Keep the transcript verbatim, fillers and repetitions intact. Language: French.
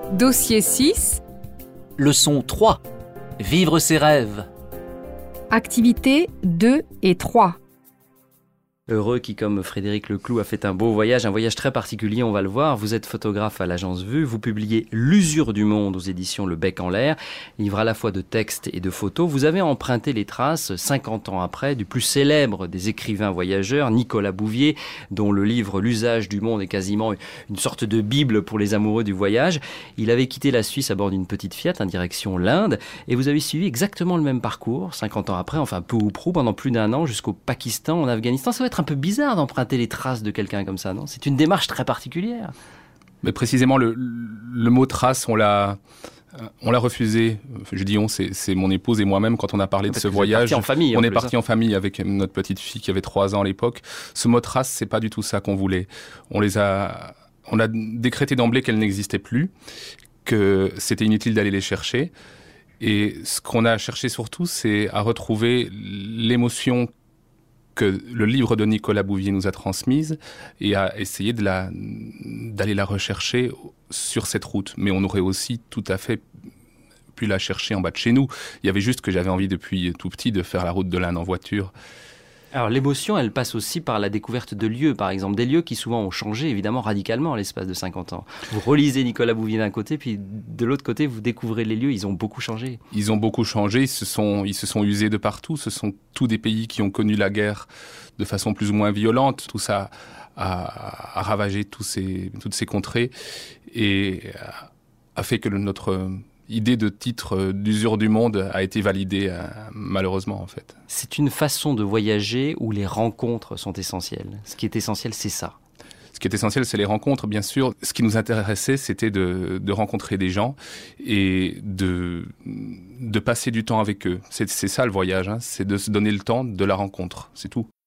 Dossier six. Leçon trois. Vivre ses rêves. Activités deux et trois. Heureux qui, comme Frédéric Leclou, a fait un beau voyage, un voyage très particulier, on va le voir. Vous êtes photographe à l'agence Vue, vous publiez L'usure du monde aux éditions Le Bec en l'air, livre à la fois de textes et de photos. Vous avez emprunté les traces, cinquante ans après, du plus célèbre des écrivains voyageurs, Nicolas Bouvier, dont le livre L'usage du monde est quasiment une sorte de bible pour les amoureux du voyage. Il avait quitté la Suisse à bord d'une petite Fiat en direction l'Inde, et vous avez suivi exactement le même parcours, cinquante ans après, enfin peu ou prou, pendant plus d'un an, jusqu'au Pakistan, en Afghanistan. Ça va être un peu bizarre d'emprunter les traces de quelqu'un comme ça, non ? C'est une démarche très particulière. Mais précisément, le, le mot trace, on l'a, on l'a refusé. Je dis on, c'est, c'est mon épouse et moi-même quand on a parlé Parce de ce que vous êtes voyage. partis en famille, on en est plus, parti hein. en famille avec notre petite fille qui avait trois ans à l'époque. Ce mot trace, c'est pas du tout ça qu'on voulait. On les a, on a décrété d'emblée qu'elles n'existaient plus, que c'était inutile d'aller les chercher. Et ce qu'on a cherché surtout, c'est à retrouver l'émotion que le livre de Nicolas Bouvier nous a transmise et à essayer de la, d'aller la rechercher sur cette route. Mais on aurait aussi tout à fait pu la chercher en bas de chez nous. Il y avait juste que j'avais envie depuis tout petit de faire la route de l'Inde en voiture. Alors l'émotion, elle passe aussi par la découverte de lieux, par exemple. Des lieux qui souvent ont changé, évidemment, radicalement à l'espace de cinquante ans. Vous relisez Nicolas Bouvier d'un côté, puis de l'autre côté, vous découvrez les lieux, ils ont beaucoup changé. Ils ont beaucoup changé, ils se sont, ils se sont usés de partout. Ce sont tous des pays qui ont connu la guerre de façon plus ou moins violente. Tout ça a, a ravagé tous ces, toutes ces contrées et a fait que notre idée de titre d'usure du monde a été validée, euh, malheureusement, en fait. C'est une façon de voyager où les rencontres sont essentielles. Ce qui est essentiel, c'est ça. Ce qui est essentiel, c'est les rencontres, bien sûr. Ce qui nous intéressait, c'était de, de rencontrer des gens et de, de passer du temps avec eux. C'est, c'est ça le voyage, hein. C'est de se donner le temps de la rencontre, c'est tout.